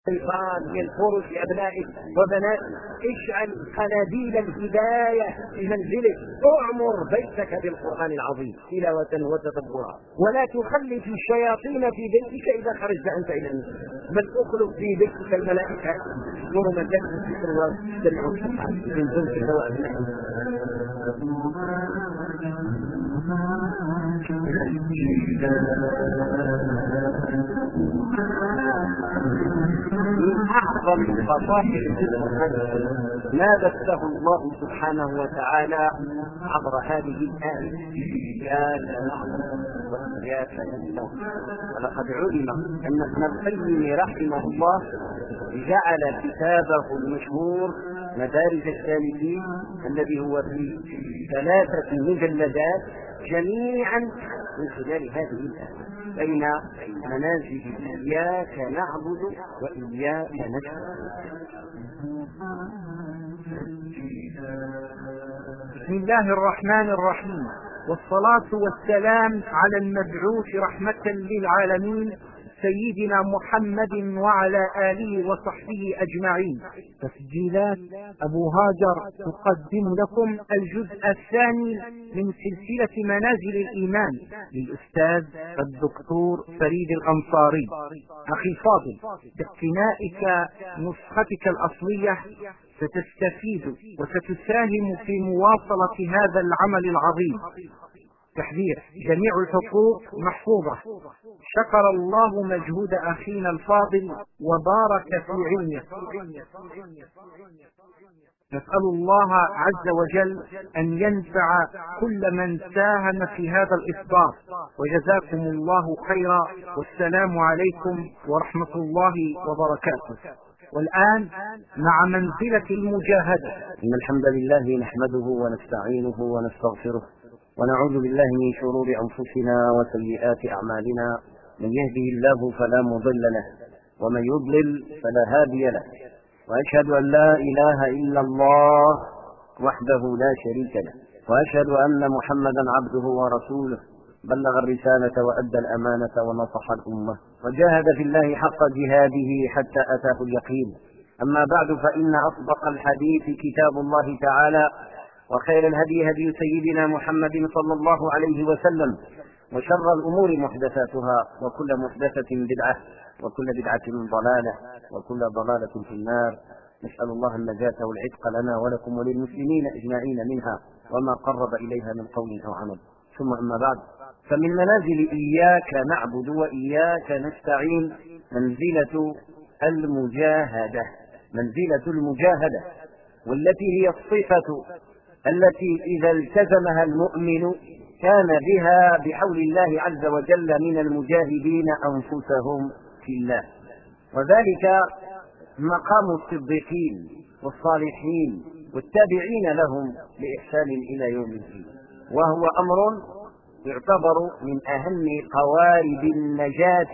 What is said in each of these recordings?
الشيطان ينفر في أبنائك وبناتك. اجعل قناديل الهداية في منزلك، اعمر بيتك بالقرآن العظيم تلاوة وتدبرا، ولا تخلف الشياطين في بيتك إذا خرجت أنت إلى المسجد، بل اخلق في بيتك الملائكة يذكر من جد الذكر والسمع من جنس الهواء. من أعظم فصائل ما بثه الله سبحانه وتعالى عبر هذه الآية: إياك نعبد وإياك نستعين. ولقد علم أن ابن القيم رحمه الله جعل كتابه المشهور مدارج السالكين الذي هو في 3 مجلدات جميعا من خلال هذه الآية بين منازل إياك نعبد وإياك نستعين. بسم الله الرحمن الرحيم، والصلاة والسلام على المبعوث رحمة للعالمين سيدنا محمد وعلى آله وصحبه أجمعين. تسجيلات أبو هاجر تقدم لكم الجزء الثاني من سلسلة منازل الإيمان للأستاذ الدكتور فريد الأنصاري. أخي الفاضل، باقتنائك نسختك الأصلية ستستفيد وستساهم في مواصلة هذا العمل العظيم. تحذير: جميع الحقوق محفوظة. شكر الله مجهود أخينا الفاضل وبارك في علمه. نسأل الله عز وجل أن ينفع كل من ساهم في هذا الإصدار، وجزاكم الله خيرا، والسلام عليكم ورحمة الله وبركاته. والآن مع منزلة المجاهدة. إن الحمد لله نحمده ونستعينه ونستغفره، ونعوذ بالله من شرور أنفسنا وسيئات أعمالنا. من يهده الله فلا مضل له، ومن يضلل فلا هادي له، وأشهد أن لا إله إلا الله وحده لا شريك له، وأشهد أن محمدا عبده ورسوله، بلغ الرسالة وأدى الأمانة ونصح الأمة، وجاهد في الله حق جهاده حتى أتاه اليقين. أما بعد، فإن أصدق الحديث كتاب الله تعالى، وخير الهدي هدي سيدنا محمد صلى الله عليه وسلم، وشر الأمور محدثاتها، وكل محدثة بدعة، وكل بدعة ضلالة، وكل ضلالة في النار. نسأل الله النجاة والعتق لنا ولكم وللمسلمين أجمعين منها وما قرب إليها من قول أو عمل. ثم أما بعد، فمن منازل إياك نعبد وإياك نستعين منزلة المجاهدة، منزلة المجاهدة، والتي هي الصفة التي إذا التزمها المؤمن كان بها بحول الله عز وجل من المجاهدين أنفسهم في الله. وذلك مقام الصديقين والصالحين والتابعين لهم بإحسان إلى يوم الدين، وهو أمر يعتبر من أهم قوارب النجاة،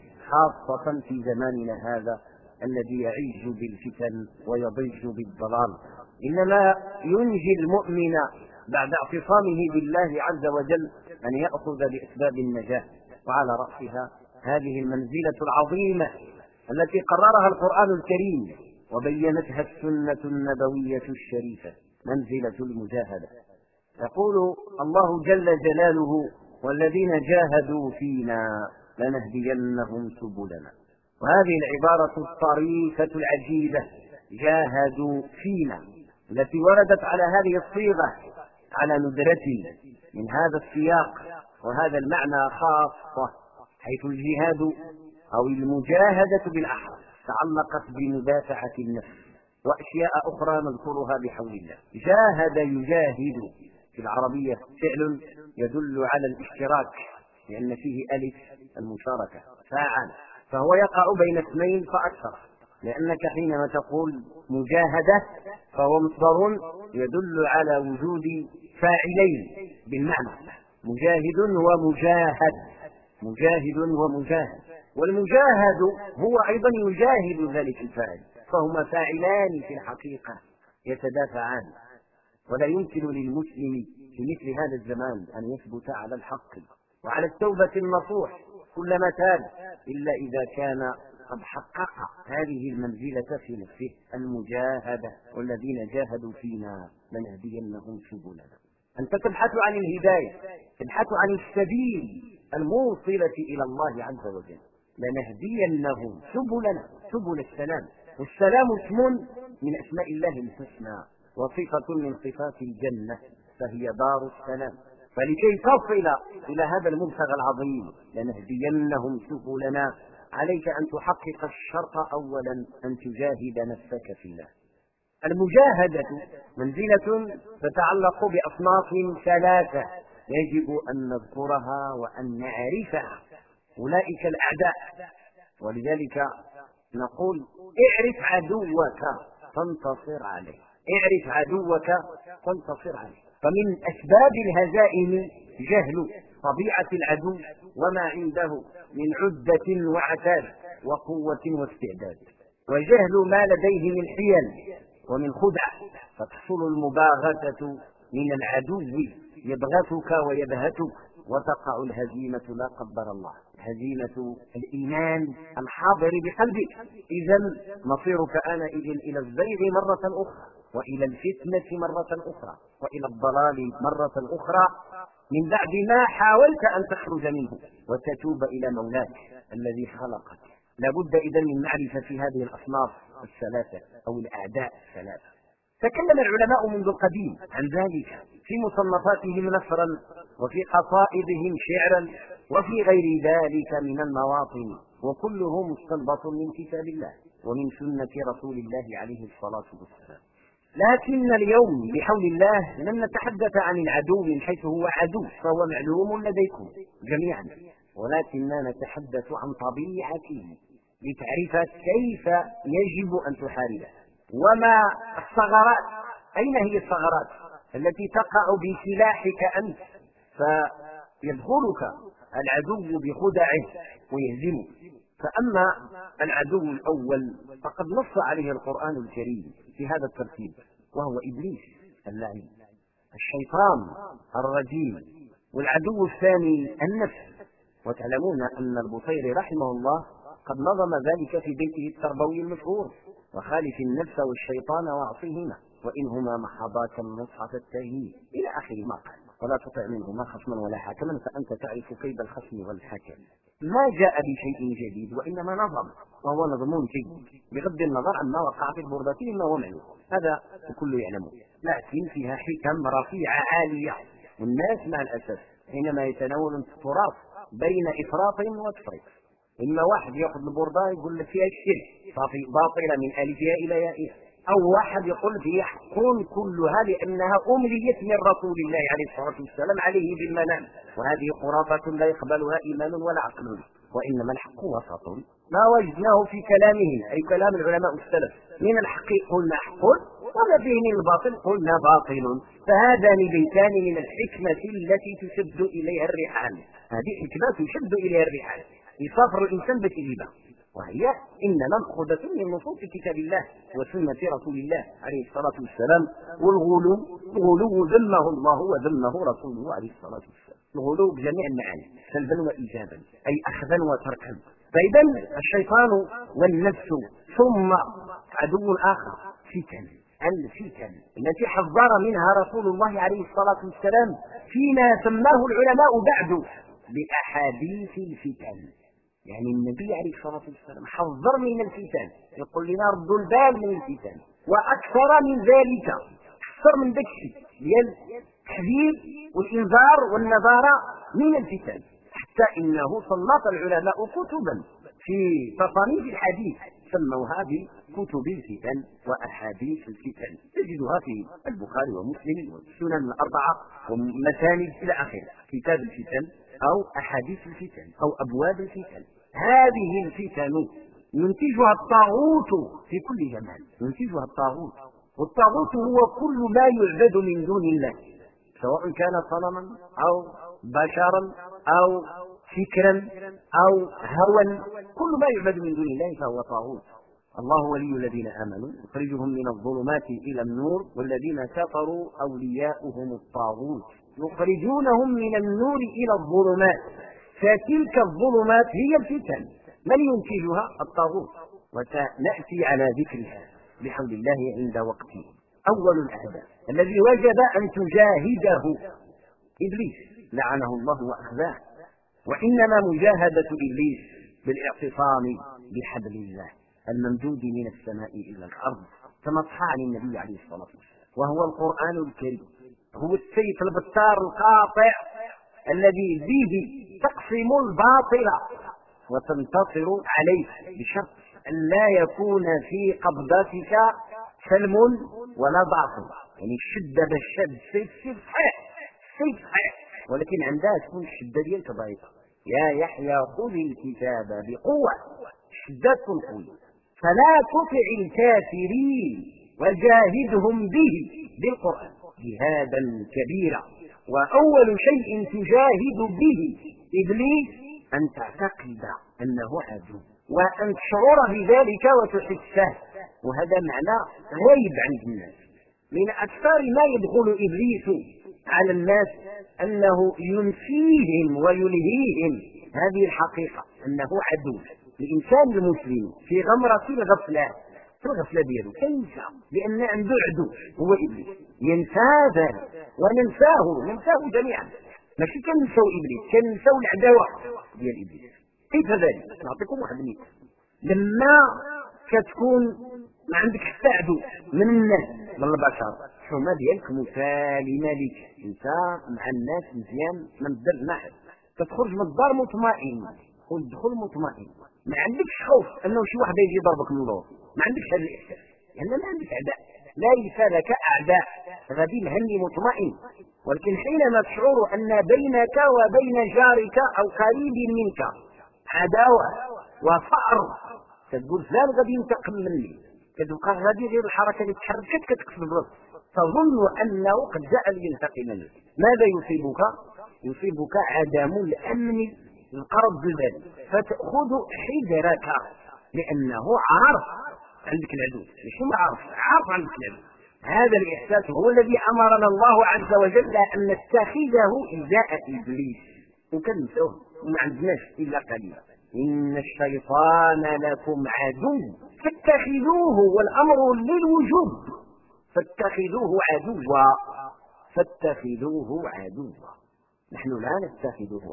خاصة في زماننا هذا الذي يعيش بالفتن ويضج بالضلال. إنما ينجي المؤمن بعد اعتصامه بالله عز وجل أن يأخذ بأسباب النجاة، وعلى رأسها هذه المنزلة العظيمة التي قررها القرآن الكريم وبينتها السنة النبوية الشريفة، منزلة المجاهدة. يقول الله جل جلاله: والذين جاهدوا فينا لنهدينهم سبلنا. وهذه العبارة الطريفة العجيبة، جاهدوا فينا، التي وردت على هذه الصيغة على ندرة من هذا السياق وهذا المعنى خاصة، حيث الجهاد أو المجاهدة بالأحرى تعلقت بمدافعة النفس وأشياء أخرى نذكرها بحول الله. جاهد يجاهد في العربية فعل يدل على الاشتراك، لأن فيه ألف المشاركة، فاعل، فهو يقع بين اثنين فأكثر، لأنك حينما تقول مجاهدة فهو مصدر يدل على وجود فاعلين بالمعنى، مجاهد ومجاهد، مجاهد ومجاهد. والمجاهد هو أيضا يجاهد ذلك الفاعل، فهما فاعلان في الحقيقة يتدافعان. ولا يمكن للمسلم في مثل هذا الزمان أن يثبت على الحق وعلى التوبة النصوح كلما تاب، إلا إذا كان قد حقق هذه المنزلة في نفسه، المجاهدة، والذين جاهدوا فينا لنهدينهم سبلنا. أنت تبحث عن الهداية، تبحث عن السبيل الموصلة إلى الله عز وجل، لنهدينهم سبلنا، سبل السلام. والسلام اسم من أسماء الله الحسنى وصفة من صفات الجنة، فهي دار السلام. فلكي تصل إلى هذا المبتغى العظيم لنهدينهم سبلنا، عليك أن تحقق الشرط أولا، أن تجاهد نفسك في الله. المجاهدة منزلة تتعلق بأصناف ثلاثة يجب أن نذكرها وأن نعرفها. أولئك الأعداء، ولذلك نقول اعرف عدوك فانتصر عليه، اعرف عدوك فانتصر عليه. فمن أسباب الهزائم جهل طبيعة العدو وما عنده من عدة وعتاد وقوة واستعداد، وجهل ما لديه من حيل ومن خدع، فتحصل المباغتة من العدو يبغتك ويبهتك وتقع الهزيمة لا قدر الله، هزيمة الإيمان الحاضر بقلبك. إذا مصيرك آنئذ إلى الزيغ مرة أخرى، وإلى الفتنة مرة أخرى، وإلى الضلال مرة أخرى، من بعد ما حاولت أن تخرج منه وتتوب إلى مولاك الذي خلقك. لابد إذن من معرفة هذه الأصناف الثلاثة أو الأعداء الثلاثة. تكلم العلماء منذ القديم عن ذلك في مصنفاتهم نثرا، وفي قصائدهم شعرا، وفي غير ذلك من المواطن، وكله مستنبط من كتاب الله ومن سنة رسول الله عليه الصلاة والسلام. لكن اليوم بحول الله لن نتحدث عن العدو من حيث هو عدو، فهو معلوم لديكم جميعا، ولكننا نتحدث عن طبيعته لتعرف كيف يجب أن تحاربه. وما الثغرات، أين هي الثغرات التي تقع بسلاحك أنت فيدخلك العدو بخدعه ويهزمك. فأما العدو الأول فقد نص عليه القرآن الكريم في هذا الترتيب، وهو إبليس اللعين، الشيطان الرجيم. والعدو الثاني النفس، وتعلمون أن البصيري رحمه الله قد نظم ذلك في بيته التربوي المشهور: وخالف النفس والشيطان واعصهما وإنهما محضاك النصح فاتهيه، إلى آخر ما قال. ولا تطع منهما خصما ولا حكما فأنت تعرف كيد الخصم والحكم. ما جاء بشيء جديد وإنما نظم، وهو نظم جيد بغض النظر عما وقع في البردة مما هو معلوم، هذا الكل يعلمه، لكن فيها حكم رفيعة عالية. والناس مع الأسف حينما يتناول التراث بين إفراط وتفريط، إما واحد يأخذ البردة يقول لك فيها الشرك باطلة من ألفها إلى يائها، أو واحد يقول فيها حق كلها لأنها أمليت من رسول الله عليه الصلاة والسلام عليه بالمنام، وهذه خرافة لا يقبلها إيمان ولا عقل، وإنما الحق وسط ما وجدناه في كلامهم، أي كلام العلماء السلف. من الحق قلنا حق، وما فيه من الباطل قلنا باطل، فهذان بيتان من الحكمة التي تشد إليها الرحال. هذه حكمة تشد إليها الرحال يسافر الإنسان بتجيبها، وهي إنما مأخوذة من نصوص كتاب الله وسنة رسول الله عليه الصلاة والسلام. والغلو ذمه الله وذمه رسوله عليه الصلاة والسلام، الغلو بجميع المعاني، سلبا وإيجابا، أي أخذا وتركا. فإذا الشيطان والنفس، ثم عدو آخر فتن، الفتن التي حذر منها رسول الله عليه الصلاة والسلام فيما سماه العلماء بعد بأحاديث الفتن. يعني النبي عليه الصلاة والسلام حذر من الفتن، يقول لنا ردوا البال من الفتن، وأكثر من ذلك، أكثر من ذلك ديال التحذير والإنذار والنذارة من الفتن، حتى إنه صنف العلماء كتبا في تصانيف الحديث سموها بكتب الفتن وأحاديث الفتن، تجدها في البخاري ومسلم والسنن الأربعة ومسانid إلى آخره، كتاب الفتن أو أحاديث الفتن أو أبواب الفتن. هذه الفتن ينتجها الطاغوت في كل زمان، ينتجها الطاغوت، والطاغوت هو كل ما يعبد من دون الله، سواء كان صنما أو بشرا أو فكرا أو هوى، كل ما يعبد من دون الله فهو طاغوت. الله ولي الذين آمنوا يخرجهم من الظلمات إلى النور، والذين كفروا أولياؤهم الطاغوت يخرجونهم من النور إلى الظلمات، فتلك الظلمات هي الفتن. من ينتجها؟ الطاغوت. وسنأتي على ذكرها بحول الله عند وقته. أول الأعداء الذي وجب أن تجاهده إبليس لعنه الله وأخزاه، وإنما مجاهدة إبليس بالاعتصام بحبل الله الممدود من السماء إلى الأرض كما صح عن النبي عليه الصلاة والسلام، وهو القرآن الكريم، هو السيف البتار القاطع الذي به تقسم الباطل وتنتصر عليه، بشرط أن لا يكون في قبضتك سلم ولا باطل. يعني الشدة بالشد سيف صحيح، سيف صحيح، ولكن عندها تكون الشدة ديالك ضعيفة. يا يحيى خذ الكتاب بقوة، شدة قوية، فلا تطع الكافرين وجاهدهم به بالقرآن جهادا كبيرا. وأول شيء تجاهد به إبليس أن تعتقد أنه عدو، وأن تشعر بذلك وتحسه، وهذا معنى غايب عند الناس. من أكثر ما يدخل إبليس على الناس أنه ينسيهم ويلهيهم هذه الحقيقة، أنه عدو. الإنسان المسلم في غمرة الغفلة، في الغفلة دياله كينسى بأن عنده عدو هو إبليس، ينسى ذلك وننساه جميعا. ماشي كننساو إبليس، كننساو العداوة ديال إبليس. كيف ذلك؟ نعطيكم واحد المثال. لما كتكون ما عندك حتى عدو من الناس من البشر، الحمى ديالك مسالمة لك، انت مع الناس مزيان، ما مدرب مع حد، كتخرج من الدار مطمئن، والدخول مطمئن، ما عندكش خوف انه شي واحد يجي يضربك من اللور، ما عندكش هذا الاحساس، لان ما عندك اعداء، ليس لك اعداء، غادي الهني مطمئن. ولكن حينما تشعر ان بينك وبين جارك او قريب منك عداوه وفأر، كتقول فلان غادي ينتقم مني، كتبقى غادي غير الحركه اللي تحركت كتكسب الرزق، تظن انه قد جاء لينتقم منك. ماذا يصيبك؟ يصيبك عدم الامن القرب بالبال، فتأخذ حذرك لانه عارف عندك العدو، مش ما عارف عندك العدو. هذا الاحساس هو الذي امرنا الله عز وجل ان نتخذه ازاء ابليس، وكنسوه وما عندناش الا قليلا. إن الشيطان لكم عدو فاتخذوه، والأمر للوجوب، فاتخذوه عدوا. نحن لا نتخذه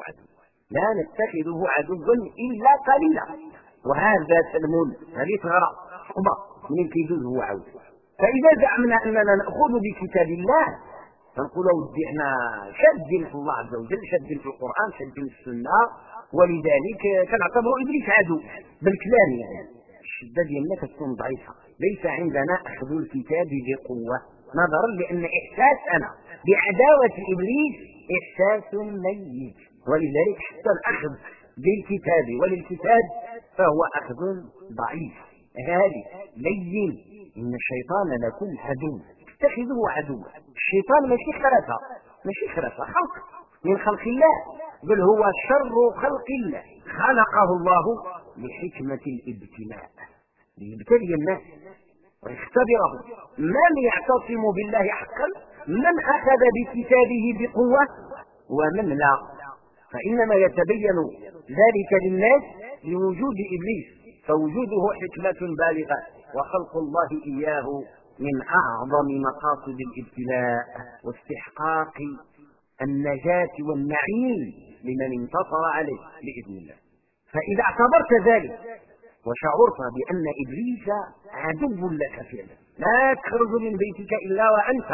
عدوا إلا قليلا، وهذا سلم هذه ثغرة صعبة من كيدوه هو عود. فإذا زعمنا أننا نأخذ بكتاب الله فنقول ودي احنا شادين في الله عز وجل، شادين في القرآن، شادين في السنة، ولذلك كنعتبر إبليس عدو بالكلام. يعني الشدة ديالنا كتكون ضعيفة، ليس عندنا أخذ الكتاب بقوة، نظرا لأن إحساسنا بعداوة إبليس إحساس ميت، ولذلك حتى الأخذ بالكتاب وللكتاب فهو أخذ ضعيف هادي لين. إن الشيطان لكم عدو اتخذوه عدوا. الشيطان ماشي خرافة خلق من خلق الله، بل هو شر خلق الله، خلقه الله لحكمة الابتلاء، ليبتلي الناس ويختبرهم من يعتصم بالله حقا، من أخذ بكتابه بقوة ومن لا. فإنما يتبين ذلك للناس لوجود إبليس، فوجوده حكمة بالغة، وخلق الله إياه من أعظم مقاصد الابتلاء واستحقاق النجاة والنعيم لمن انتصر عليه بإذن الله. فإذا اعتبرت ذلك وشعرت بأن إبليس عدو لك فعلا، لا تخرج من بيتك إلا وأنت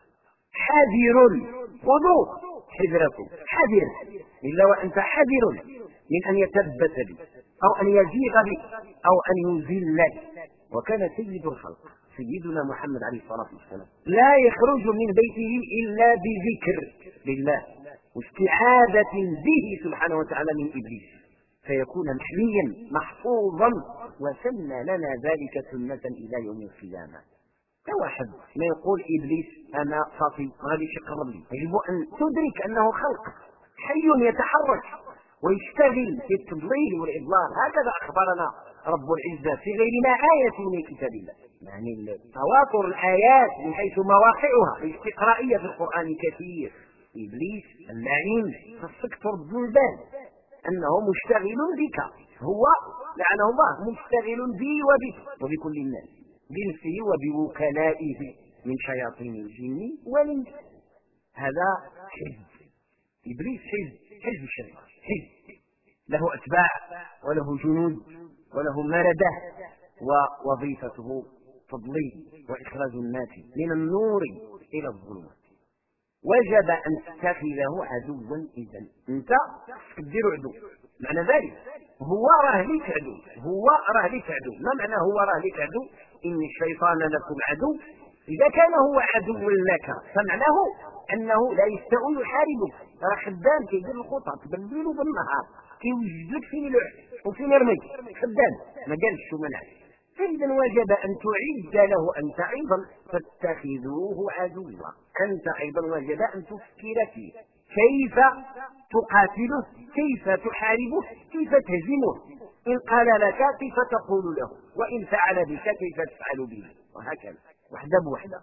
حذر، خذوا حذركم، حذر إلا وأنت حذر من أن يتلبس بك أو أن يزيغ بك أو أن يذلك. وكان سيد الخلق سيدنا محمد عليه الصلاة والسلام لا يخرج من بيته إلا بذكر بالله واستعاذة به سبحانه وتعالى من إبليس، فيكون محميا محفوظا، وسن لنا ذلك سنة إلى يوم القيامة. كواحد ما يقول إبليس أنا صافي غادي يقرب لي، يجب أن تدرك أنه خلق حي يتحرك ويشتغل في التضليل والإضلال. هكذا أخبرنا رب العزة في غير ما آية من كتاب الله، يعني تواتر الآيات من حيث مواقعها الاستقرائية في القرآن كثير. إبليس اللعين خصك ترد البال أنه مشتغل بك هو لعنه الله مشتغل بي وبك وبكل الناس بنفسه وبوكلائه من شياطين الجن والإنس. هذا حزب إبليس، حزب الشيطان، حزب له أتباع وله جنود وله مردة، ووظيفته تضليل وإخراج الناس من النور إلى الظلمات. وجب أن تتخذه عدوا. إذن أنت تدير عدو، معنى ذلك هو راه لك عدو، هو راه لك عدو. ما معنى هو راه لك عدو؟ إن الشيطان لكم عدو. إذا كان هو عدو لك فمعناه أنه لا يستوي يحاربك، راه خدام كيدير الخطط بالليل وبالنهار، كيوجد لك فين يلعب وفين يرميك، خدام ما قالش ومنعش. فإذا وجب أن تعد له أنت أيضا فاتخذوه عدوا. أنت أيضا وجب أن تفكر فيه، كيف تقاتله، كيف تحاربه، كيف تهزمه. إن قال لك كيف تقول له، وإن فعل بك كيف تفعل به، وهكذا وحده بوحده.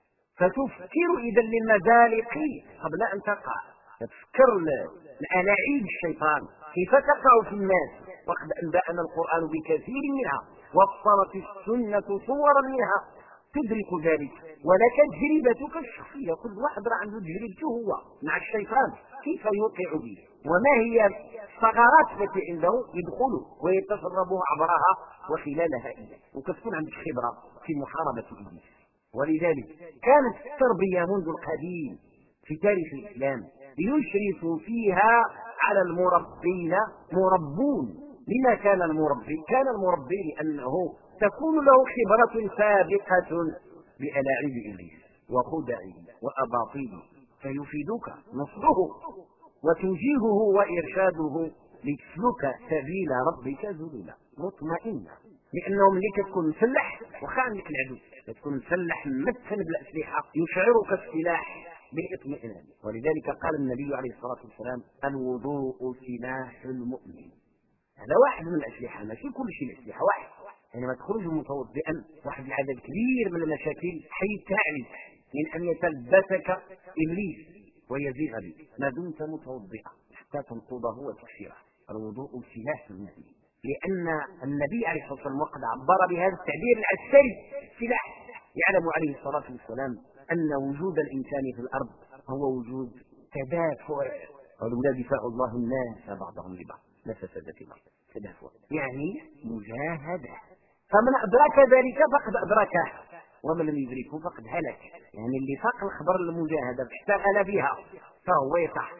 فتفكر إذا للمزالق قبل أن تقع، تفكر الألاعيب الشيطان كيف تقع في الناس. وقد أنبأنا القرآن بكثير منها، وفرت السنة صورا منها تدرك ذلك. ولك تجربتك الشخصية، كل واحد راه عنده تجربته هو مع الشيطان كيف يوقع به، وما هي الثغرات التي عنده يدخل ويتسرب عبرها وخلالها إليه، وكتكون عندك خبرة في محاربة إبليس. ولذلك كانت التربية منذ القديم في تاريخ الإسلام يشرف فيها على المربين مربون. لما كان المربي؟ كان المربي لأنه تكون له خبرة سابقة بألاعيب إبليس وخدعه وأباطيله، فيفيدك نصره وتوجيهه وإرشاده لتسلك سبيل ربك ذللا مطمئنة. لأنه ملي كتكون مسلح وخا عندك العدو، كتكون مسلح ممتن بالأسلحة يشعرك السلاح بالاطمئنان. ولذلك قال النبي عليه الصلاة والسلام: الوضوء سلاح المؤمن. هذا واحد من الأسلحة، ماشي كل شيء الأسلحة واحد. حينما تخرج متوضئا واحد العدد كبير من المشاكل حيتعرف من أن يتلبسك إبليس ويزيغ بك ما دمت متوضئا حتى تنقضه وتكسره. الوضوء سلاح المؤمن، لأن النبي عليه الصلاة والسلام وقد عبر بهذا التعبير العسكري سلاح. يعلم عليه الصلاة والسلام أن وجود الإنسان في الأرض هو وجود تدافع، ولولا دفاع الله الناس بعضهم لبعض لفسدت الأرض. تدافع يعني مجاهدة، فمن أدرك ذلك فقد أدركه، ومن لم يدركه فقد هلك. يعني اللي فاق الخبر المجاهدة اشتغل بها فهو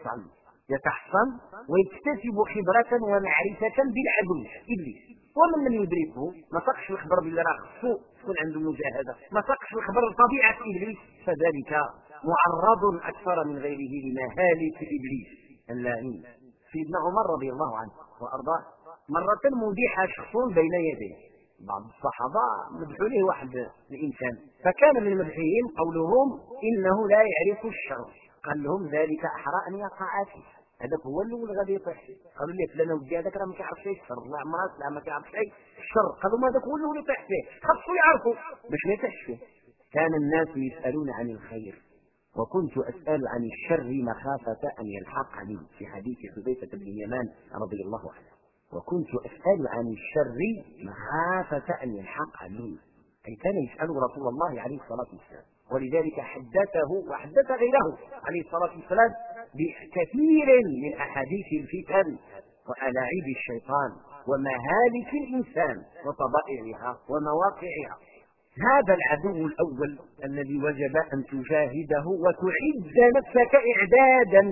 يتحصن ويكتسب خبرة ومعرفة بالعدو إبليس. ومن لم يدركه ما فاقش الخبر بالله راه خصو تكون عنده مجاهدة، ما فاقش الخبر طبيعة إبليس، فذلك معرض أكثر من غيره لمهالك إبليس اللعين. سيدنا عمر رضي الله عنه وأرضاه مرة مديح شخص بين يديه، بعض الصحابة مدحوا له واحد الإنسان، فكان من مدحهم قولهم: إنه لا يعرف الشر. قال لهم: ذلك أحرى أن يقع فيه. هذاك هو الأول غادي يطيح. قالوا لي: فلان ودي هذاك راه ما كيعرفش الشر، الله عمرك لا ما كيعرفش الشر. قالوا: ما هذاك هو الأول يطيح فيه، خاصو يعرفوا باش ما يطيحش فيه. كان الناس يسألون عن الخير وكنت أسأل عن الشر مخافة أن يلحقني، في حديث حذيفة بن اليمان رضي الله عنه. وكنت أسأل عن الشر مخافة أن يلحقني، أي كان يسأل رسول الله عليه الصلاة والسلام. ولذلك حدثه وحدث غيره عليه الصلاة والسلام بكثير من أحاديث الفتن وألاعيب الشيطان ومهالك الإنسان وطبائعها ومواقعها. هذا العدو الأول الذي وجب أن تجاهده وتعد نفسك إعدادا.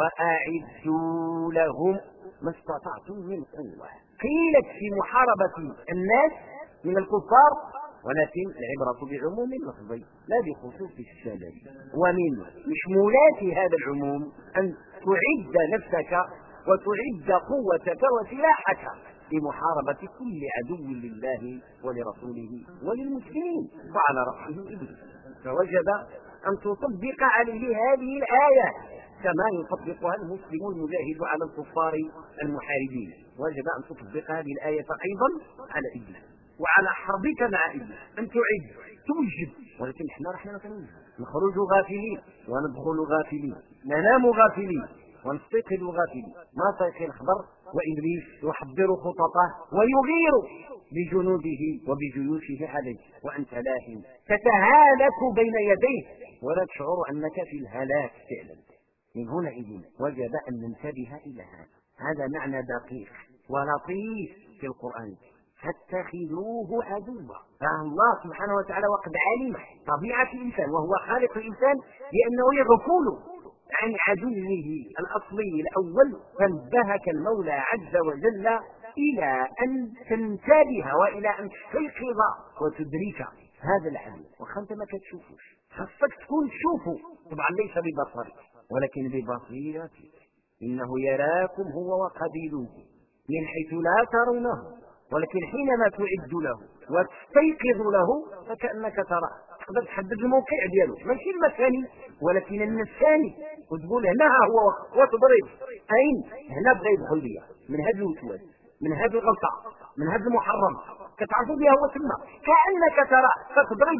وأعدوا لهم ما استطعتم من قوة. قيلت في محاربة الناس من الكفار، ولكن العبرة بعموم اللفظ لا بخصوص السبب. ومن مشمولات هذا العموم أن تعد نفسك وتعد قوتك وسلاحك لمحاربة كل عدو لله ولرسوله وللمسلمين، وعلى رأسه إبليس. فوجب أن تطبق عليه هذه الآية كما يطبقها المسلم المجاهد على الكفار المحاربين. وجب أن تطبق هذه الآية أيضا على إبليس وعلى حربك مع إبليس، أن تعد توجب. ولكن نحن مثلا نخرج غافلين وندخل غافلين، ننام غافلين ونستيقظ غافلين، ما تيقظ الخبر وإبليس يحضر خططه ويغير بجنوده وبجيوشه عليه، وأنت لاهٍ تتهالك بين يديه ولا تشعر أنك في الهلاك فعلا. من هنا إذن وجب أن ننتبه إلى هذا معنى دقيق ولطيف في القرآن. فاتخذوه عدوا، فالله سبحانه وتعالى وقد علم طبيعة الإنسان وهو خالق الإنسان لأنه يغفل عن عدوه الأصلي الأول، فانبهك المولى عز وجل إلى أن تنتبه وإلى أن تستيقظ وتدرك هذا العدو. وأنت ما كتشوفوش، خاصك تكون تشوفه، طبعا ليس ببصرك ولكن ببصيرتك. إنه يراكم هو وقبيله من حيث لا ترونه، ولكن حينما تعد له وتستيقظ له فكأنك تراه. تقدر تحدد الموقع ديالو، ماشي المكاني ولكن النفساني، وتقول هنا هو وتضرب أين هنا بغى يدخل ليا من هذا الوسواس، من هذه الغلطة، من هذا المحرم، كتعرفوا بها هو تما كأنك تراه، فتضرب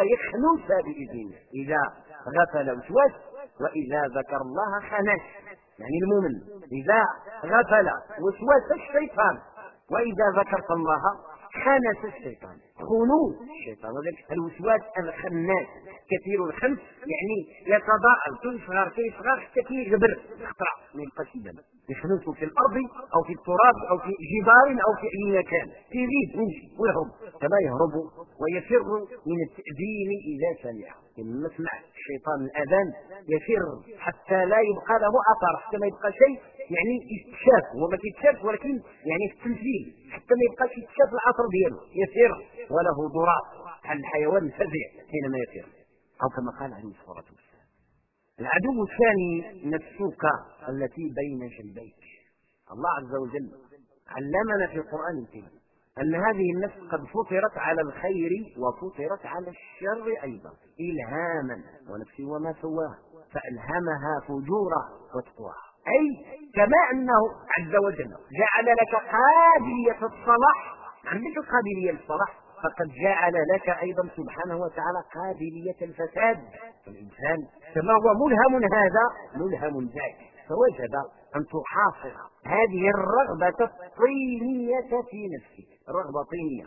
فيخنس بإذنه. إذا غفل وسواس وإذا ذكر الله خنس، يعني المؤمن إذا غفل وسواس الشيطان وإذا ذكرت الله خانس الشيطان. خنوس الشيطان وذلك الوسواس الخناس كثير الخنس، يعني يتضاءل كيصغر حتى كيجبر يخطر ما يبقاش يبان، يخنس في الأرض أو في التراب أو في جبال أو في أي مكان، يريد يمشي ويهرب كما يهرب ويفر من التأذين إذا سمع. لما يسمع الشيطان الأذان يفر حتى لا يبقى له أثر، حتى ما يبقى شيء يعني يستشاف، هو ما كيتشاف ولكن يعني في التمثيل، حتى ما يبقاش يتشاف الأثر دياله، يفر وله ضراط عن الحيوان الفزع حينما يفر، أو كما قال عليه الصلاة والسلام. العدو الثاني نفسك التي بين جنبيك. الله عز وجل علمنا في القرآن الكريم أن هذه النفس قد فطرت على الخير وفطرت على الشر أيضا إلهاما، ونفس وما سواها فألهمها فجورها وتقواها. أي كما أنه عز وجل جعل لك قابلية الصلاح، عندك القابلية للصلاح، فقد جعل لك أيضا سبحانه وتعالى قابلية الفساد. الإنسان كما هو ملهم هذا ملهم ذاك، فوجب أن تحاصر هذه الرغبة الطينية في نفسك، رغبة طينية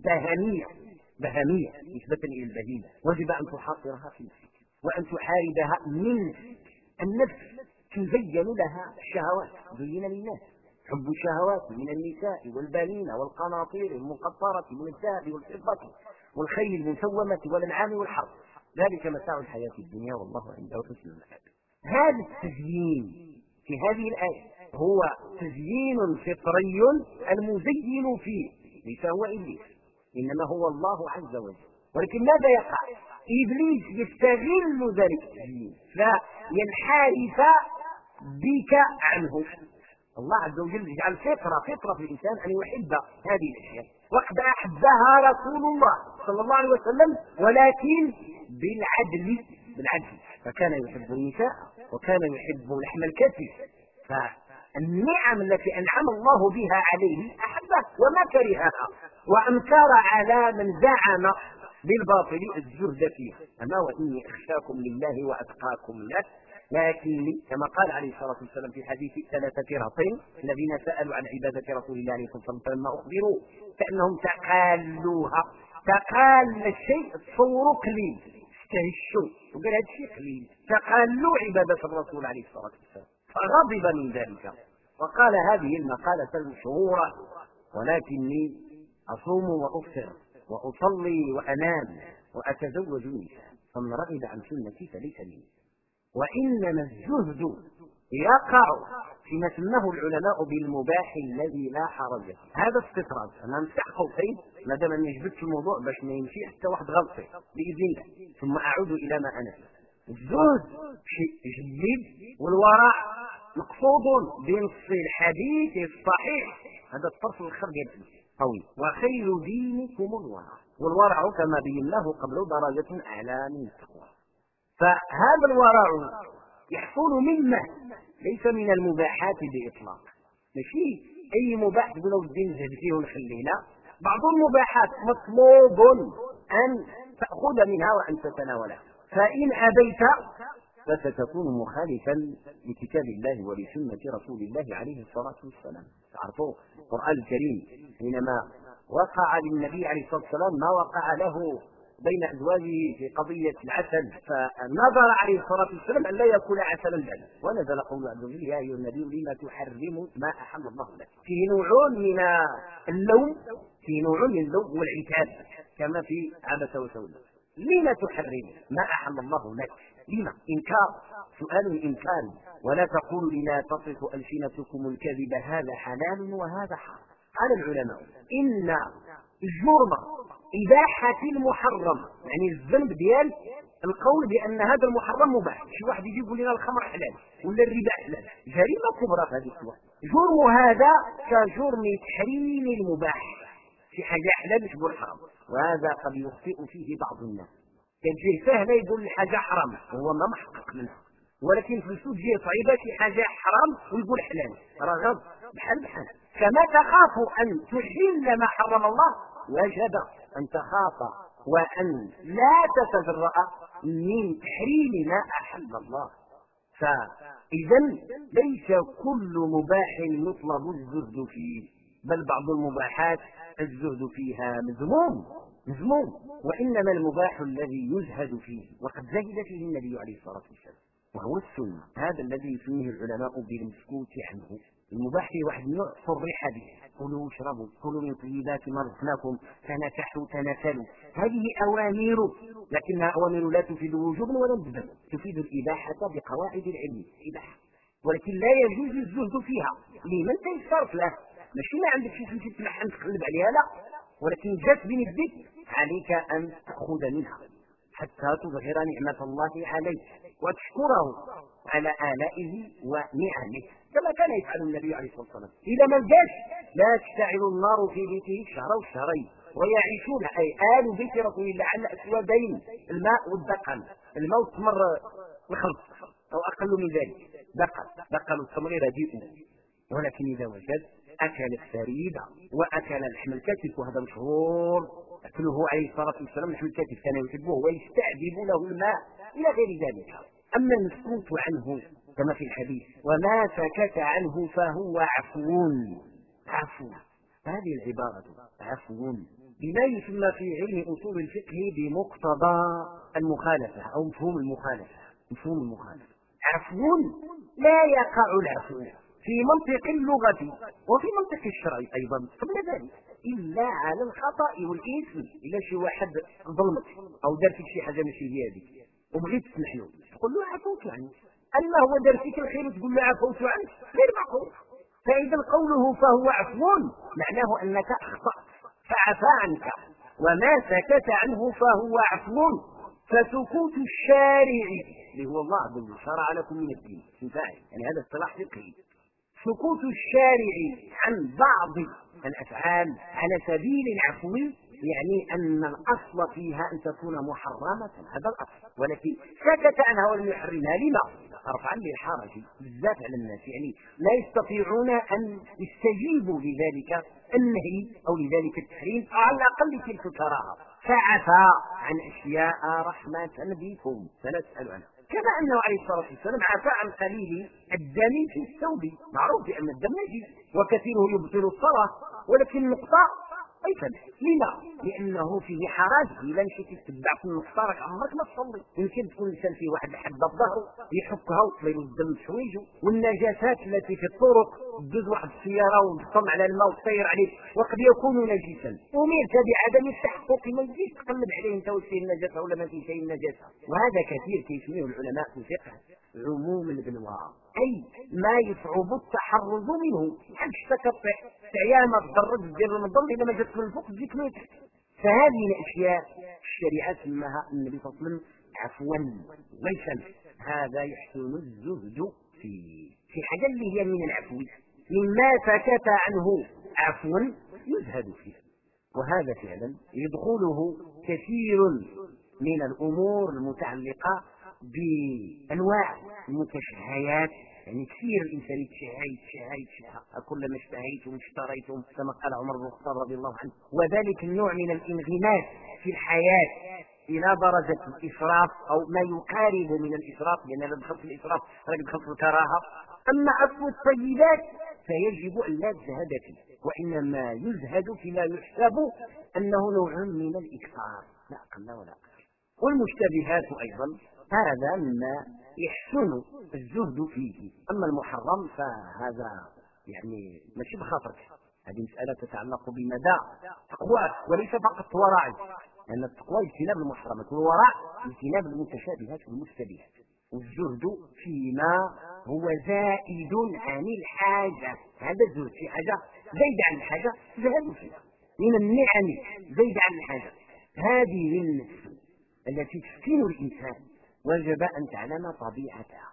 بهمية نسبة إلى البهيمة، وجب أن تحاصرها في نفسك وأن تحاربها من نفسك. النفس تزين لها الشهوات، زين للناس حب الشهوات من النساء والبنين والقناطير المقنطرة من الذهب والفضة والخيل المسومة والأنعام والحرث، ذلك متاع الحياة الدنيا والله عنده حسن المآب. هذا التزيين في هذه الآية هو تزيين فطري المزين فيه ليس هو إبليس، إنما هو الله عز وجل. ولكن ماذا يقع؟ إبليس يستغل ذلك التزيين فينحرف بك عنه. الله عز وجل يجعل فطرة في الإنسان أن يحب هذه الأشياء، وقد أحبها رسول الله صلى الله عليه وسلم ولكن بالعدل، فكان يحب النساء وكان يحب لحم الكتف، فالنعم التي أنعم الله بها عليه أحبها وما كرهها، وأنكر على من زعم بالباطل الزهد فيها. أما وإني أخشاكم لله وأتقاكم له، لكني كما قال عليه الصلاة والسلام في حديث 3 رهطين الذين سألوا عن عبادة رسول الله عليه الصلاة والسلام فلما أخبروا كأنهم تقالوها. تقال الشيء تصور قليل، استهشوا وقال هذا الشيء قليل، تقالوا عبادة الرسول عليه الصلاة والسلام، فغضب من ذلك وقال هذه المقالة المشهورة: ولكني أصوم وأفطر وأصلي وأنام وأتزوج النساء، فمن رغب عن سنتي فليس مني. وإنما الزهد يقع فيما سماه العلماء بالمباح الذي لا حرج فيه. هذا استطراد، أنا نفتح قوسين ما دام أني جبت الموضوع باش ما يمشي حتى واحد غلطي بإذن الله، ثم أعود إلى ما أنا فيه. الزهد شيء جيد، والوراء مقصود بنص الحديث الصحيح، هذا الطرف الآخر ديال قوي. وخير دينكم الورع، والورع كما بيناه قبل درجة أعلى من التقوى. فهذا الورع يحصل مما ليس من المباحات بإطلاق، ماشي أي مباح تقولوا الدين نزهد فيه ونخليه، لا، بعض المباحات مطلوب أن تأخذ منها وأن تتناولها، فإن أبيت فستكون مخالفا لكتاب الله ولسنة رسول الله عليه الصلاة والسلام. تعرفوا القرآن الكريم حينما وقع للنبي عليه الصلاة والسلام ما وقع له بين أزواجه في قضية العسل، فنظر عليه الصلاة والسلام أن لا يكون عسلا بعد، ونزل قول عز وجل يا أيها النبي لما تحرم ما أحل الله لك. فيه نوع من اللوم، والعتاب كما في عبس وتولى. لما تحرم ما أحل الله لك؟ لما؟ إنكار، سؤال إنكار. ولا تقولوا لما تصف ألسنتكم الكذب هذا حلال وهذا حرام. قال العلماء إن الجرم إباحة المحرم، يعني الذنب ديال القول بأن هذا المحرم مباح. شي واحد يجي يقول لنا الخمر حلال ولا الربا حلال، جريمة كبرى في هذه الصورة. جرم هذا كجرم تحريم المباح، في حاجة حلال مش يقول حرام، وهذا قد يخطئ فيه بعض الناس. كان فيه سهلة يقول حاجة حرام هو ما محقق منها، ولكن في السوق جهة صعيبة شي حاجة حرام ويقول حلال، رغب بحال كما تخاف أن تحل ما حرم الله وجب أن تخاف وأن لا تتجرأ من تحريم ما أحل الله. فإذا ليس كل مباح يطلب الزهد فيه، بل بعض المباحات الزهد فيها مذموم، وإنما المباح الذي يزهد فيه وقد زهد فيه النبي عليه الصلاة والسلام، وهو السنة. هذا الذي يسميه العلماء بالمسكوت عنه. المباح فيه واحد النوع صرح به، كلوا واشربوا، كلوا من طيبات ما رزقناكم، تنكحوا تناسلوا. هذه أوامر، لكنها أوامر لا تفيد وجوبا ولا ندبا، تفيد الإباحة بقواعد العلم الإباحة، ولكن لا يجوز الزهد فيها لمن تيسرت له. ماشي ما عندك شي فلوس تلحن تقلب عليها، لا، ولكن جات بين يديك عليك أن تأخذ منها حتى تظهر نعمة الله عليك وتشكره على آلائه ونعمه، كما كان يفعل النبي عليه الصلاة والسلام. إذا ما جاش لا تشتعل النار في بيته شهر وشهرين ويعيشون، أي آل بيت رسول الله على أسودين، الماء والدقل. الماء والتمر الخلط أو أقل من ذلك، دقل التمر رديء، ولكن إذا وجد أكل الثريد وأكل لحم الكتف، وهذا مشهور أكله عليه الصلاة والسلام. لحم الكتف كان يحبه ويستعذب له الماء إلى غير ذلك. أما المسكوت عنه كما في الحديث وما سكت عنه فهو عفو. هذه العبارة عفو بما يسمى في علم أصول الفقه بمقتضى المخالفة أو مفهوم المخالفة. عفو لا يقع العفو في منطق اللغة وفي منطق الشرع أيضا قبل ذلك إلا على الخطأ والإثم. إلا شي واحد ظلمك أو دار فيك شي حاجة ماشي هي هذيك وبغيت تسمح له، تقول له عفوت عنه. أما هو دار فيك الخير وتقول له عفوت عنك، غير معقول. فإذا قوله فهو عفو معناه أنك أخطأت فعفى عنك، وما سكت عنه فهو عفو. فسكوت الشارع اللي هو الله عز وجل شرع لكم من الدين، يعني هذا اصطلاح فقهي. سكوت الشارع عن بعض الأفعال على سبيل العفو يعني أن الأصل فيها أن تكون محرمة، هذا الأصل، ولكن سكت عنها ولم يحرمها. لما؟ رفعا للحرج بالذات على الناس، يعني لا يستطيعون أن يستجيبوا لذلك النهي أو لذلك التحريم أو على الأقل تلك الكراهة، فعفى عن أشياء رحمة بكم فنسأل عنها. كما أنه عليه الصلاة والسلام عفى عن قليل الدم في الثوب، معروف بأن الدم نجس وكثيره يبطل الصلاة، ولكن النقطة أيضا لما؟ لأنه فيه حرج. إذا مشيت تتبع في النقطة راك عمرك ما تصلي. يمكن تكون الإنسان فيه واحد الحبة في ظهره يحكها وتصلي له الدم بحوايجه، والنجاسات التي في الطرق تدوز واحد السيارة وتطم على الماء وتطير عليه وقد يكون نجسا، أمرت بعدم التحقق ما تجيش تقلب عليه أنت واش فيه النجاسة ولا ما فيه شيء النجاسة. وهذا كثير كيسميه العلماء في الفقه عموم البلوى، أي ما يصعب التحرز منه. حاج تقطع تعيامة تضرج دير رمضان إذا ما جاتك من الفوق تجيك من تحت. فهذه الأشياء الشريعة سماها النبي صلى الله عليه وسلم عفوا ليس. هذا يحسن الزهد في حاجة اللي هي من العفو، مما سكت عنه عفوا يزهد فيه. وهذا فعلا يدخله كثير من الأمور المتعلقة بأنواع المتشهيات، يعني كثير الإنسان يتشهى كلما اشتهيتم اشتريتم كما قال عمر بن الخطاب رضي الله عنه. وذلك النوع من الانغماس في الحياة إلى درجة الإسراف أو ما يقارب من الإسراف، لأن هذا دخل في الإسراف هذا دخل في الكراهة. أما أكل الطيبات فيجب أن لا تزهد فيه، وإنما يزهد فيما يحسب أنه نوع من الإكثار لا أقل ولا أكثر. والمشتبهات أيضا هذا مما يحسن الزهد فيه. أما المحرم فهذا يعني ماشي بخاطرك، هذه مسألة تتعلق بمدى تقواك وليس فقط ورعك، لأن التقوى اجتناب المحرمات والورع اجتناب المتشابهات والمشتبهات، والزهد فيما هو زائد عن الحاجة. هذا الزهد في حاجة زيد عن الحاجة زهد فيها من النعم زيد عن الحاجة. هذه النفس التي تسكن الإنسان وجب أن تعلم طبيعتها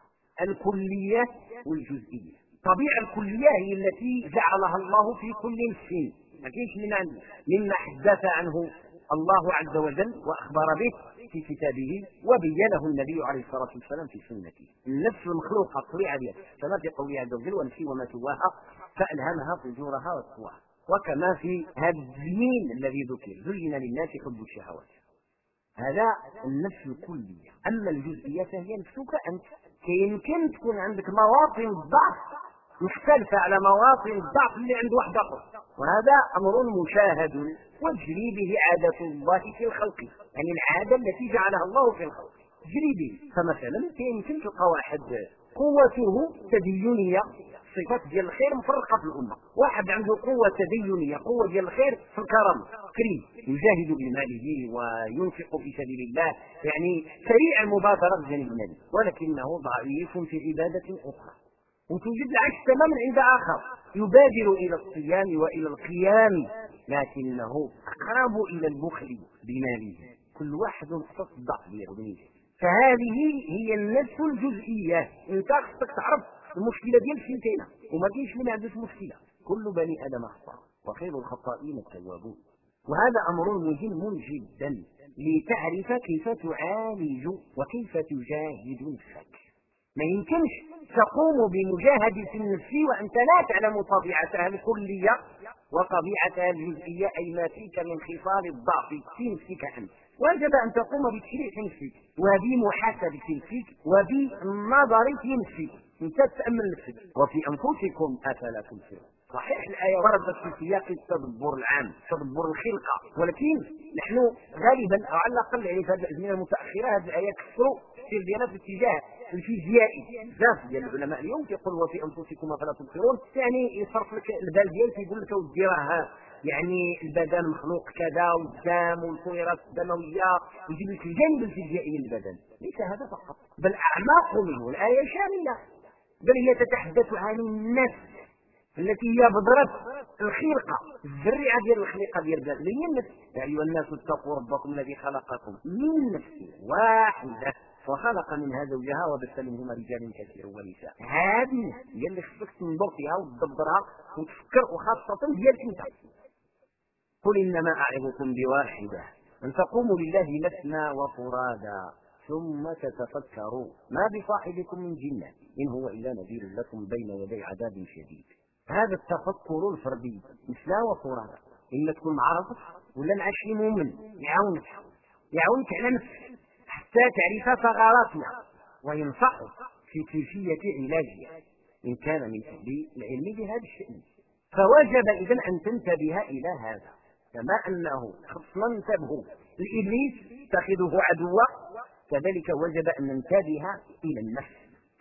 الكلية والجزئية. الطبيعة الكلية هي التي جعلها الله في كل نفس، ما كاينش من عنده، مما حدث عنه الله عز وجل وأخبر به في كتابه وبينه النبي عليه الصلاة والسلام في سنته. النفس المخلوقة الطبيعة ديالها كما في قوله عز وجل ونفسي وما سواها فألهمها فجورها وتقواها. وكما في هذا الزين الذي ذكر زين للناس حب الشهوات، هذا النفس الكلية. أما الجزئية فهي نفسك أنت، يمكن تكون عندك مواطن الضعف مختلفة على مواطن الضعف اللي عند واحد آخر، وهذا أمر مشاهد وتجري به عادة الله في الخلق، يعني العادة التي جعلها الله في الخلق تجري به. فمثلا يمكن تلقى واحد قوته تدينية، صفات ديال الخير مفرقة في الأمة، واحد عنده قوة تدينية قوة ديال الخير في الكرم كريم يجاهد بماله وينفق في سبيل الله، يعني سريع المبادرة بجانب المال، ولكنه ضعيف في عبادة أخرى. وتوجد العكس تماما عند آخر يبادر إلى الصيام وإلى القيام لكنه أقرب إلى البخل بماله. كل واحد خصص الضعف ديالو. فهذه هي النفس الجزئية. انت خصك تعرف المشكلة ديال فين وما كاينش من عندك مشكلة. كل بني آدم خطأ وخير الخطائين التوابون. وهذا أمر مهم جدا لتعرف كيف تعالج وكيف تجاهد نفسك. ما يمكنش تقوم بمجاهدة النفس وأنت لا تعلم طبيعتها الكلية وطبيعتها الجزئية، أي ما فيك من خصال الضعف في نفسك أنت. وجب أن تقوم بتشريح نفسك وبمحاسبة نفسك وبالنظر في نفسك. انت تأمل نفسك وفي أنفسكم أفلا تبصرون. صحيح الآية وردت في سياق التدبر العام تدبر الخلقة، ولكن نحن غالبا أو على الأقل يعني في هذه الأزمنة المتأخرة هذه الآيات كثروا في ديالها في اتجاه الفيزيائي. بزاف ديال العلماء اليوم يقول وفي أنفسكم أفلا تبصرون، يعني يصرف لك البال ديالك يقول لك ودي راه يعني البدن مخلوق كذا والدم والكويرات الدموية ويجيب لك الجانب الفيزيائي من البدن. ليس هذا فقط بل أعماق منه. الآية شاملة، بل هي تتحدث عن النفس التي هي بذرة الخلقة، الذريعة ديال الخلقة ديال البدن هي النفس. يا أيها الناس اتقوا ربكم الذي خلقكم من نفس واحدة وخلق منها زوجها وبث منهما رجالا كثيرا ونساء. هذه هي اللي خصك تنظر فيها وتدبرها وتفكر، وخاصة ديال انت. قل إنما أعظكم بواحدة أن تقوموا لله مثنى وفرادا ثم تتفكروا ما بصاحبكم من جنة إن هو إلا نذير لكم بين يدي عذاب شديد. هذا التفكر الفردي مثنى وفرادا، إما تكون مع ربك ولا مع شي مؤمن يعاونك على نفسك حتى تعرف ثغراتنا وينصحك في كيفية علاجها إن كان من أهل العلم بهذا الشأن. فوجب إذن أن تنتبه إلى هذا، كما أنه خصنا ننتبه لإبليس تأخذه عدوا، كذلك وجب أن ننتبه إلى النفس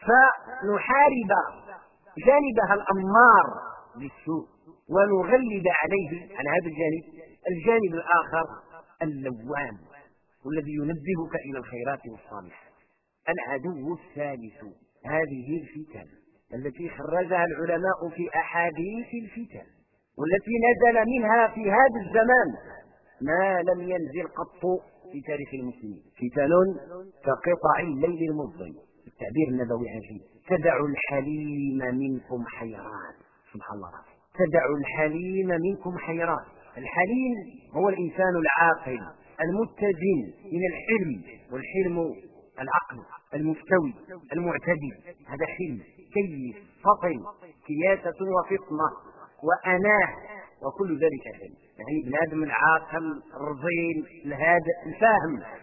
فنحارب جانبها الأمار بالسوء ونغلب عليه على هذا الجانب الآخر اللوام والذي ينبهك إلى الخيرات والصالحات. العدو الثالث هذه الفتن التي خرجها العلماء في أحاديث الفتن والتي نزل منها في هذا الزمان ما لم ينزل قط في تاريخ المسلمين. فتن كقطع الليل المظلم، التعبير النبوي عجيب. تدع الحليم منكم حيران، سبحان الله، تدع الحليم منكم حيران. الحليم هو الإنسان العاقل المتزن من الحلم، والحلم العقل المستوي المعتدل، هذا حلم كيف فطن كياسة وفطنة وأناه وكل ذلك حلم. يعني ابن آدم العاقل الرزين الهادئ الفاهم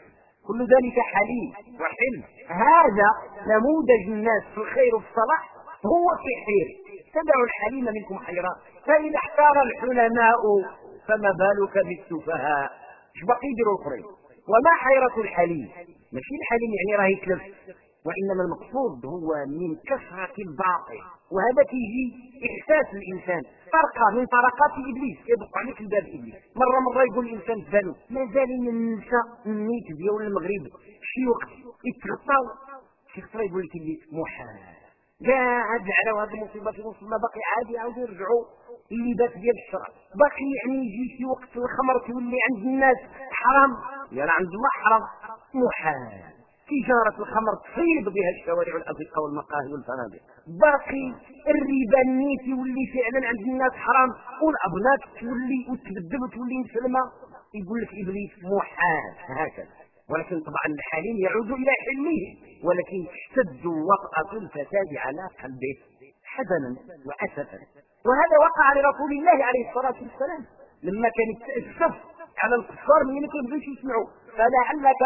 كل ذلك حليم وحلم. هذا نموذج الناس في الخير والصلاح هو في حير. تدعوا الحليم منكم حيرا، فإذا احتار الحلماء فما بالك بالسفهاء. اش باقي يديروا الاخرين؟ وما حيرة الحليم؟ ماشي الحليم يعني راه يتلف، وإنما المقصود هو من كثرة الباطل. وهذا كيجي إحساس الإنسان طرقة من طرقات إبليس، يدق عليك الباب إبليس. مرة يقول الإنسان فلو مازال النساء النيت ديال المغرب شي وقت يتغطاو، شي خطرة يقول لك اللي محال كاع هاد العلا وهاد المصيبة في وصلنا باقي عادي يعاودوا يرجعوا اللباس ديال الشرع. باقي يعني يجي شي وقت الخمر تولي عند الناس حرام، يعني عند الله حرام محال. تجارة الخمر تصيب بها الشوارع والأزقة والمقاهي والفنادق. باقي الربا النيت يولي فعلا عند الناس حرام، والأبنات تولي وتبدل وتولي مسلمة. يقول لك إبليس محال هكذا. ولكن طبعا الحليم يعود إلى حلمه، ولكن تشتد وطأة الفساد على قلبه حزنا وأسفا. وهذا وقع لرسول الله عليه الصلاة والسلام لما كان يتأسف على الكفار من ما كانوا يسمعوا. فلعلك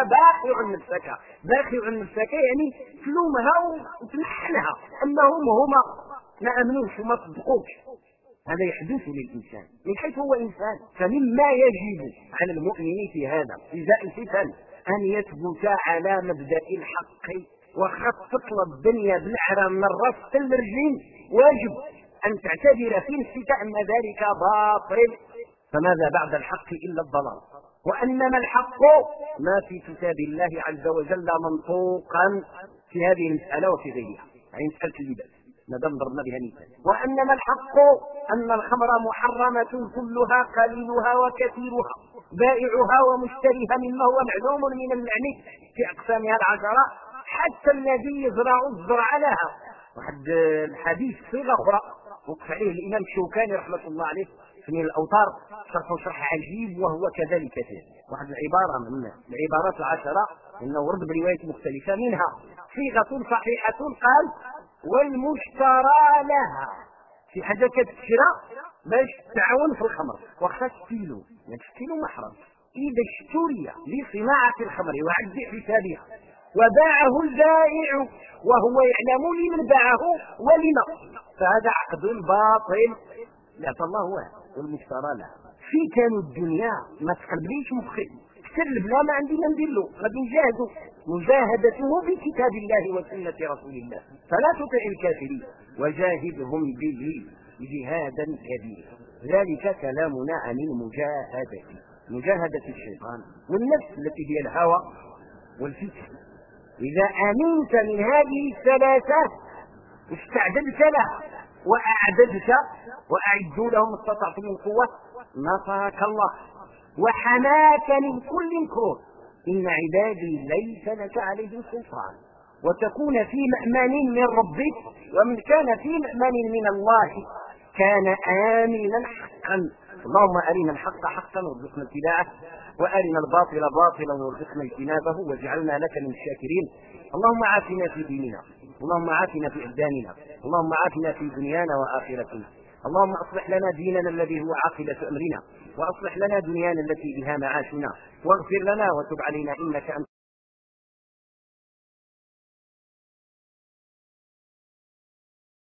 باخع نفسك يعني تلومها وتنحنها انهم هما ما امنوش وما صدقوش. هذا يحدث للانسان من حيث هو انسان. فمما يجب على المؤمن في هذا ازاء الفتن ان يثبت على مبدا الحق، وخط الدنيا بالعرى من الراس للرجلين. واجب ان تعتبر في نفسك ان ذلك باطل، فماذا بعد الحق الا الضلال. وانما الحق ما في كتاب الله عز وجل منطوقا في هذه المساله وفي غيرها، يعني مساله اللباس مادام ضربنا بها مثال. وانما الحق ان الخمر محرمه كلها قليلها وكثيرها، بائعها ومشتريها مما هو معلوم من اللعن في اقسامها العشره، حتى الذي يزرع الزرع لها. واحد الحديث صيغه اخرى وقف عليه الامام الشوكاني رحمه الله عليه من الأوتار، شرح عجيب وهو كذلك كثير. واحد العبارة من العبارات العشرة إنه ورد برواية مختلفة، منها صيغة صحيحة قال والمشترى لها، في حاجة كتشرى باش تعاون في الخمر وخا تشتيلو، يعني تشتيلو محرم. إذا اشتري لصناعة الخمر وعد حسابها وباعه البائع وهو يعلم لمن باعه ولما، فهذا عقد باطل لا فالله واحد. والمشترى لها في كانوا الدنيا ما تقلبليش مخي تسلب لا ما عندي ما ندير له، غادي نجاهدوا مجاهدته بكتاب الله وسنة رسول الله. فلا تطع الكافرين وجاهدهم به جهادا كبيرا. ذلك كلامنا عن مجاهدة الشيطان والنفس التي هي الهوى والفتن. إذا آمنت من هذه الثلاثة استعددت لها وأعددت وأعدوا لهم ما استطعتم من قوة نصرك الله وحماك من كل مكروه إن عبادي ليس لك عليهم سلطان. وتكون في مأمن من ربك، ومن كان في مأمن من الله كان آمنا حقا. اللهم أرنا الحق حقا وارزقنا اتباعه، وأرنا الباطل باطلا وارزقنا اجتنابه، واجعلنا لك من الشاكرين. اللهم عافنا في ديننا، اللهم عافنا في أبداننا، اللهم عافنا في دنيانا وآخرتنا. اللهم أصلح لنا ديننا الذي هو عاقبة أمرنا، وأصلح لنا دنيانا التي بها معاشنا، واغفر لنا وتب علينا إنك أنت